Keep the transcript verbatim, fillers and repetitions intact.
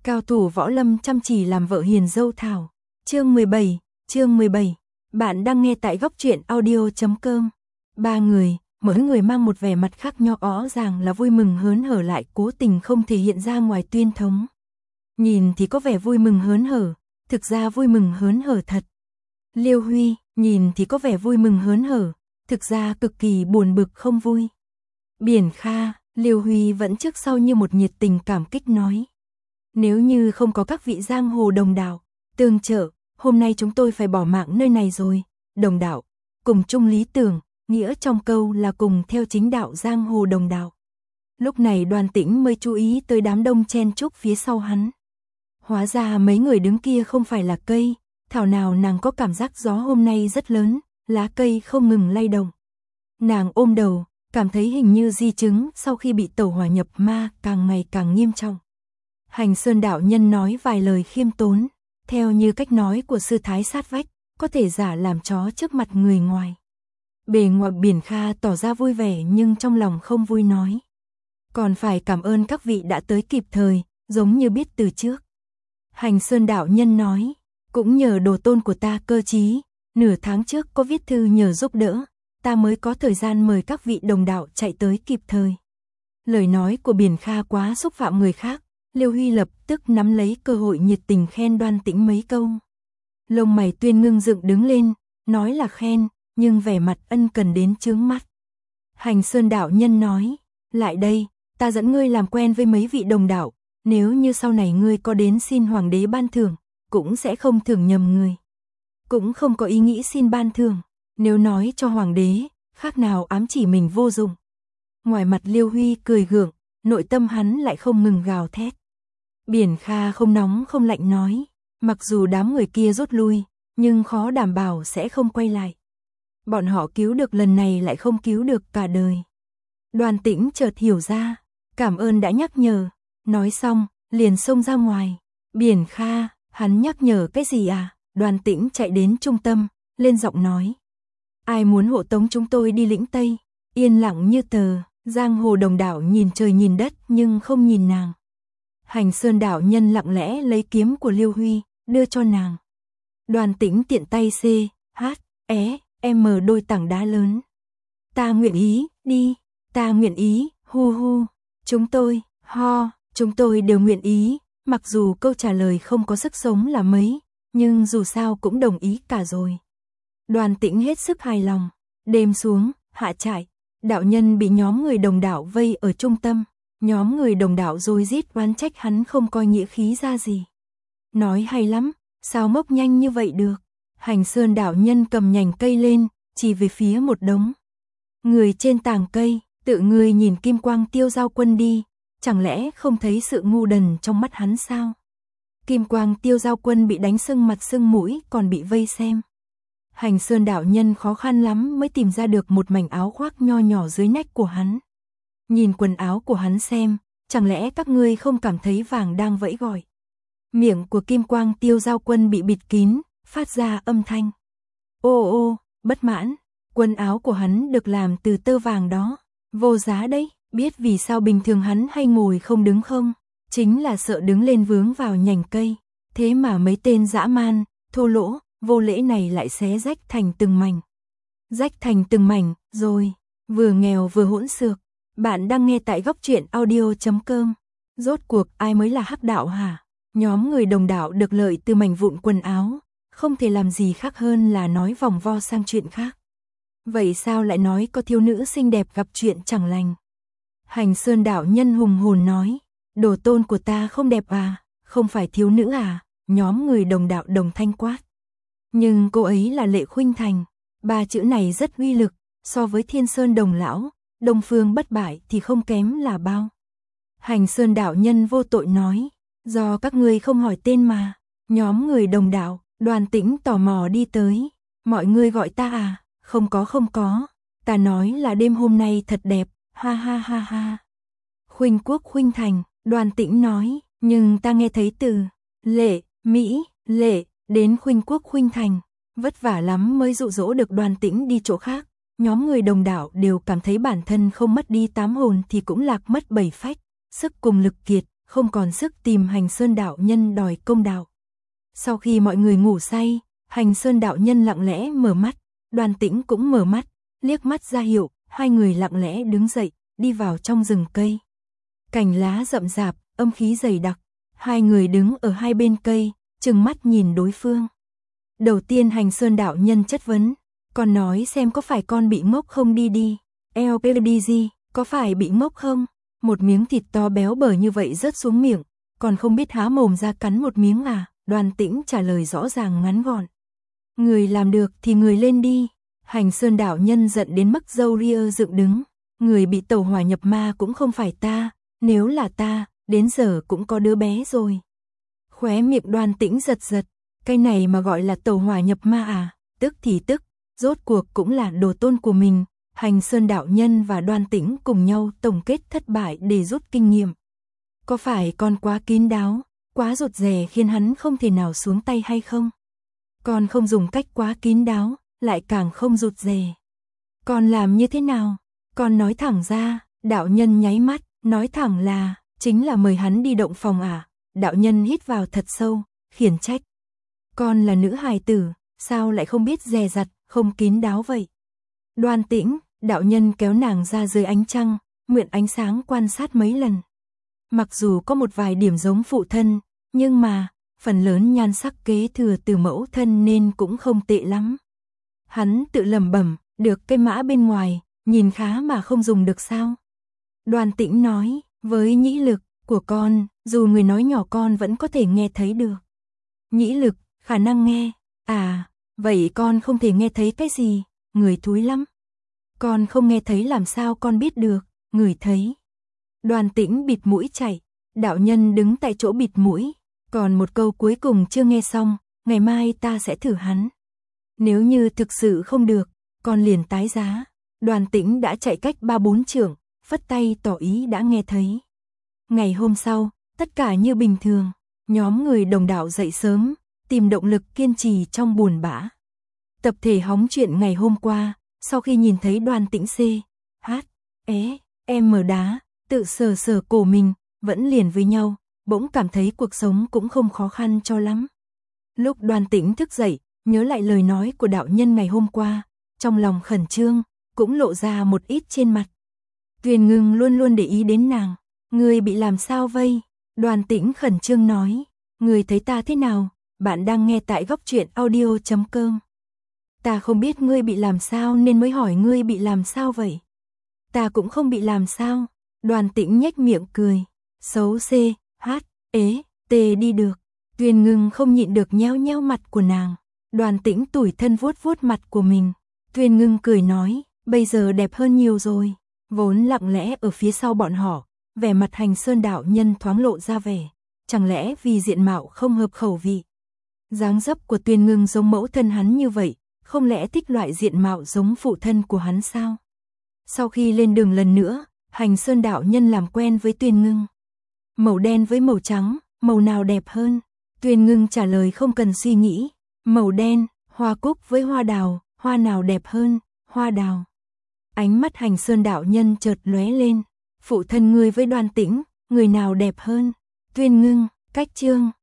Cao thủ võ lâm chăm chỉ làm vợ hiền dâu thảo. Chương mười bảy, chương mười bảy. Bạn đang nghe tại góc truyện audio chấm com. Ba người, mỗi người mang một vẻ mặt khác nhau, rõ ràng là vui mừng hớn hở lại cố tình không thể hiện ra ngoài tuyên thống. Nhìn thì có vẻ vui mừng hớn hở, thực ra vui mừng hớn hở thật. Liêu Huy, nhìn thì có vẻ vui mừng hớn hở, thực ra cực kỳ buồn bực không vui. Biển Kha, Liêu Huy vẫn trước sau như một nhiệt tình cảm kích nói. Nếu như không có các vị giang hồ đồng đạo tương trợ, hôm nay chúng tôi phải bỏ mạng nơi này rồi. Đồng đạo, cùng chung lý tưởng, nghĩa trong câu là cùng theo chính đạo giang hồ đồng đạo. Lúc này Đoàn Tĩnh mới chú ý tới đám đông chen chúc phía sau hắn. Hóa ra mấy người đứng kia không phải là cây, thảo nào nàng có cảm giác gió hôm nay rất lớn, lá cây không ngừng lay động. Nàng ôm đầu, cảm thấy hình như di chứng sau khi bị tẩu hỏa nhập ma càng ngày càng nghiêm trọng. Hành Sơn đạo nhân nói vài lời khiêm tốn, theo như cách nói của sư thái sát vách, có thể giả làm chó trước mặt người ngoài. Bề ngoài Biển Kha tỏ ra vui vẻ nhưng trong lòng không vui nói. Còn phải cảm ơn các vị đã tới kịp thời, giống như biết từ trước. Hành Sơn đạo nhân nói, cũng nhờ đồ tôn của ta cơ trí, nửa tháng trước có viết thư nhờ giúp đỡ, ta mới có thời gian mời các vị đồng đạo chạy tới kịp thời. Lời nói của Biển Kha quá xúc phạm người khác, Liêu Huy lập tức nắm lấy cơ hội nhiệt tình khen Đoan Tĩnh mấy câu. Lông mày Tuyên ngưng dựng đứng lên, nói là khen, nhưng vẻ mặt ân cần đến chướng mắt. Hành Sơn đạo nhân nói, lại đây, ta dẫn ngươi làm quen với mấy vị đồng đạo, nếu như sau này ngươi có đến xin hoàng đế ban thưởng, cũng sẽ không thưởng nhầm người. Cũng không có ý nghĩ xin ban thưởng, nếu nói cho hoàng đế, khác nào ám chỉ mình vô dụng. Ngoài mặt Liêu Huy cười gượng, nội tâm hắn lại không ngừng gào thét. Biển Kha không nóng không lạnh nói, mặc dù đám người kia rút lui, nhưng khó đảm bảo sẽ không quay lại. Bọn họ cứu được lần này lại không cứu được cả đời. Đoàn Tĩnh chợt hiểu ra, cảm ơn đã nhắc nhở, nói xong, liền xông ra ngoài. Biển Kha, hắn nhắc nhở cái gì à? Đoàn Tĩnh chạy đến trung tâm, lên giọng nói. Ai muốn hộ tống chúng tôi đi lĩnh Tây? Yên lặng như tờ, giang hồ đồng đạo nhìn trời nhìn đất nhưng không nhìn nàng. Hành Sơn đạo nhân lặng lẽ lấy kiếm của Liêu Huy, đưa cho nàng. Đoàn Tĩnh tiện tay C, H, E, M đôi tảng đá lớn. Ta nguyện ý, đi, ta nguyện ý, hu hu, chúng tôi, ho, chúng tôi đều nguyện ý, mặc dù câu trả lời không có sức sống là mấy, nhưng dù sao cũng đồng ý cả rồi. Đoàn Tĩnh hết sức hài lòng, đêm xuống, hạ trại, đạo nhân bị nhóm người đồng đạo vây ở trung tâm. Nhóm người đồng đạo rối rít oán trách hắn không coi nghĩa khí ra gì. Nói hay lắm, sao mốc nhanh như vậy được? Hành Sơn đạo nhân cầm nhành cây lên, chỉ về phía một đống. Người trên tàng cây, tự người nhìn kim quang tiêu giao quân đi, chẳng lẽ không thấy sự ngu đần trong mắt hắn sao? Kim quang tiêu giao quân bị đánh sưng mặt sưng mũi còn bị vây xem. Hành Sơn đạo nhân khó khăn lắm mới tìm ra được một mảnh áo khoác nho nhỏ dưới nách của hắn. Nhìn quần áo của hắn xem, chẳng lẽ các ngươi không cảm thấy vàng đang vẫy gọi? Miệng của kim quang tiêu giao quân bị bịt kín, phát ra âm thanh. Ô ô, bất mãn, quần áo của hắn được làm từ tơ vàng đó, vô giá đấy, biết vì sao bình thường hắn hay ngồi không đứng không? Chính là sợ đứng lên vướng vào nhành cây, thế mà mấy tên dã man, thô lỗ, vô lễ này lại xé rách thành từng mảnh. Rách thành từng mảnh, rồi, vừa nghèo vừa hỗn xược. Bạn đang nghe tại góc truyện audio chấm com. Rốt cuộc ai mới là hắc đạo hả? Nhóm người đồng đạo được lợi từ mảnh vụn quần áo, không thể làm gì khác hơn là nói vòng vo sang chuyện khác. Vậy sao lại nói có thiếu nữ xinh đẹp gặp chuyện chẳng lành? Hành Sơn đạo nhân hùng hồn nói, đồ tôn của ta không đẹp à, không phải thiếu nữ à? Nhóm người đồng đạo đồng thanh quát. Nhưng cô ấy là Lệ Khuynh Thành, ba chữ này rất uy lực, so với Thiên Sơn đồng lão, Đông Phương bất bại thì không kém là bao. Hành Sơn đạo nhân vô tội nói, do các ngươi không hỏi tên mà. Nhóm người đồng đạo, Đoàn Tĩnh tò mò đi tới, mọi người gọi ta à? Không có không có, ta nói là đêm hôm nay thật đẹp, ha ha ha ha. Khuynh Quốc Khuynh Thành, Đoàn Tĩnh nói, nhưng ta nghe thấy từ Lệ, Mỹ, Lệ, đến Khuynh Quốc Khuynh Thành, vất vả lắm mới dụ dỗ được Đoàn Tĩnh đi chỗ khác. Nhóm người đồng đạo đều cảm thấy bản thân không mất đi tám hồn thì cũng lạc mất bảy phách, sức cùng lực kiệt, không còn sức tìm Hành Sơn đạo nhân đòi công đạo. Sau khi mọi người ngủ say, Hành Sơn đạo nhân lặng lẽ mở mắt, Đoàn Tĩnh cũng mở mắt, liếc mắt ra hiệu, hai người lặng lẽ đứng dậy, đi vào trong rừng cây. Cành lá rậm rạp, âm khí dày đặc, hai người đứng ở hai bên cây, trừng mắt nhìn đối phương. Đầu tiên Hành Sơn đạo nhân chất vấn, con nói xem có phải con bị ngốc không đi đi, eo pê đê giê, có phải bị ngốc không? Một miếng thịt to béo bở như vậy rớt xuống miệng, còn không biết há mồm ra cắn một miếng à? Đoàn Tĩnh trả lời rõ ràng ngắn gọn. Người làm được thì người lên đi. Hành Sơn đạo nhân giận đến mức râu ria dựng đứng. Người bị tẩu hỏa nhập ma cũng không phải ta, nếu là ta, đến giờ cũng có đứa bé rồi. Khóe miệng Đoàn Tĩnh giật giật, cái này mà gọi là tẩu hỏa nhập ma à? Tức thì tức, rốt cuộc cũng là đồ tôn của mình. Hành Sơn đạo nhân và Đoàn Tĩnh cùng nhau tổng kết thất bại để rút kinh nghiệm. Có phải con quá kín đáo, quá rụt rè khiến hắn không thể nào xuống tay hay không? Con không dùng cách quá kín đáo, lại càng không rụt rè. Con làm như thế nào? Con nói thẳng ra. Đạo nhân nháy mắt, nói thẳng là, chính là mời hắn đi động phòng à? Đạo nhân hít vào thật sâu, khiển trách. Con là nữ hài tử, sao lại không biết dè dặt, không kín đáo vậy? Đoàn Tĩnh, đạo nhân kéo nàng ra dưới ánh trăng, mượn ánh sáng quan sát mấy lần. Mặc dù có một vài điểm giống phụ thân, nhưng mà, phần lớn nhan sắc kế thừa từ mẫu thân nên cũng không tệ lắm. Hắn tự lẩm bẩm, được cái mã bên ngoài, nhìn khá mà không dùng được sao? Đoàn Tĩnh nói, với nhĩ lực của con, dù người nói nhỏ con vẫn có thể nghe thấy được. Nhĩ lực, khả năng nghe, à, vậy con không thể nghe thấy cái gì, người thúi lắm. Con không nghe thấy làm sao con biết được, người thấy. Đoàn Tĩnh bịt mũi chạy, đạo nhân đứng tại chỗ bịt mũi, còn một câu cuối cùng chưa nghe xong, ngày mai ta sẽ thử hắn. Nếu như thực sự không được, con liền tái giá. Đoàn Tĩnh đã chạy cách ba bốn trượng, phất tay tỏ ý đã nghe thấy. Ngày hôm sau, tất cả như bình thường, nhóm người đồng đạo dậy sớm, tìm động lực kiên trì trong buồn bã. Tập thể hóng chuyện ngày hôm qua, sau khi nhìn thấy Đoàn Tĩnh C, H, é, em mở đá, tự sờ sờ cổ mình, vẫn liền với nhau, bỗng cảm thấy cuộc sống cũng không khó khăn cho lắm. Lúc Đoàn Tĩnh thức dậy, nhớ lại lời nói của đạo nhân ngày hôm qua, trong lòng khẩn trương, cũng lộ ra một ít trên mặt. Tuyền Ngưng luôn luôn để ý đến nàng, người bị làm sao vây? Đoàn Tĩnh khẩn trương nói, người thấy ta thế nào? Bạn đang nghe tại góc truyện audio chấm com. Ta không biết ngươi bị làm sao nên mới hỏi ngươi bị làm sao vậy? Ta cũng không bị làm sao. Đoàn Tĩnh nhếch miệng cười, xấu C, H, ế, T đi được. Tuyền Ngưng không nhịn được nhéo nhéo mặt của nàng. Đoàn Tĩnh tủi thân vuốt vuốt mặt của mình. Tuyền Ngưng cười nói, bây giờ đẹp hơn nhiều rồi. Vốn lặng lẽ ở phía sau bọn họ, vẻ mặt Hành Sơn đạo nhân thoáng lộ ra vẻ, chẳng lẽ vì diện mạo không hợp khẩu vị. Dáng dấp của Tuyền Ngưng giống mẫu thân hắn như vậy, không lẽ thích loại diện mạo giống phụ thân của hắn sao? Sau khi lên đường lần nữa, Hành Sơn đạo nhân làm quen với Tuyền Ngưng. Màu đen với màu trắng, màu nào đẹp hơn? Tuyền Ngưng trả lời không cần suy nghĩ, màu đen. Hoa cúc với hoa đào, hoa nào đẹp hơn? Hoa đào. Ánh mắt Hành Sơn đạo nhân chợt lóe lên, phụ thân ngươi với Đoàn Tĩnh, người nào đẹp hơn? Tuyền Ngưng, cách chương.